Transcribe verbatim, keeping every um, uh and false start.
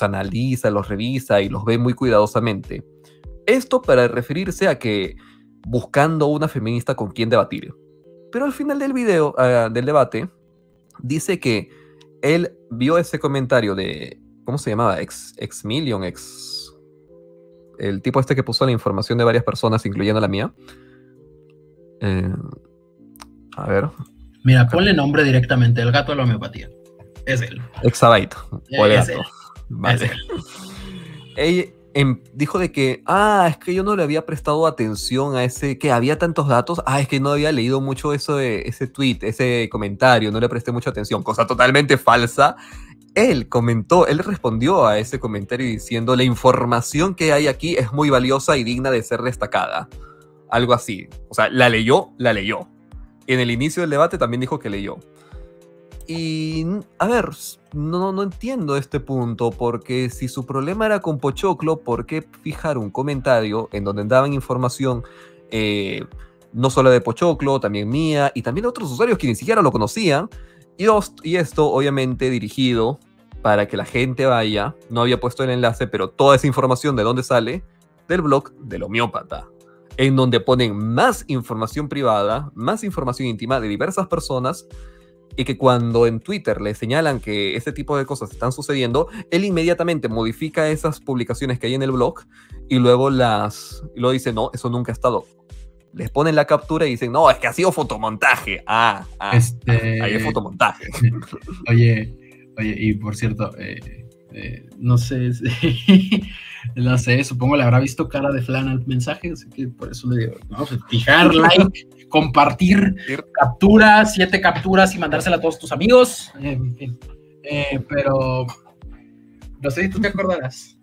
analiza, los revisa y los ve muy cuidadosamente. Esto para referirse a que buscando una feminista con quien debatir. Pero al final del video, uh, del debate, dice que él vio ese comentario de, ¿cómo se llamaba? Ex, ex Million, ex... El tipo este que puso la información de varias personas, incluyendo la mía. Eh, a ver. Mira, ponle nombre directamente, el gato de la homeopatía. Es él. Exabyte. O el Es gato. él. Vale. Es él. Ella em, dijo de que, ah, es que yo no le había prestado atención a ese, que había tantos datos, ah, es que no había leído mucho eso de, ese tweet, ese comentario, no le presté mucha atención, cosa totalmente falsa. Él comentó, él respondió a ese comentario diciendo, la información que hay aquí es muy valiosa y digna de ser destacada. Algo así. O sea, la leyó, la leyó. En el inicio del debate también dijo que leyó. Y, a ver, no, no entiendo este punto, porque si su problema era con Pochoclo, ¿por qué fijar un comentario en donde daban información eh, no solo de Pochoclo, también mía, y también de otros usuarios que ni siquiera lo conocían? Y, y esto, obviamente, dirigido para que la gente vaya, no había puesto el enlace, pero toda esa información de dónde sale, del blog del homeópata, en donde ponen más información privada, más información íntima de diversas personas, y que cuando en Twitter le señalan que este tipo de cosas están sucediendo, él inmediatamente modifica esas publicaciones que hay en el blog y luego las y luego dice, no, eso nunca ha estado. Les ponen la captura y dicen, no, es que ha sido fotomontaje. Ah, ah, este... ahí es fotomontaje. Oye, oye, y por cierto, eh, eh, no sé, si, no sé, supongo le habrá visto cara de flan al mensaje, así que por eso le digo, vamos a fijar, like, compartir, captura, siete capturas y mandársela a todos tus amigos, eh, en fin, eh, pero no sé si tú te acordarás.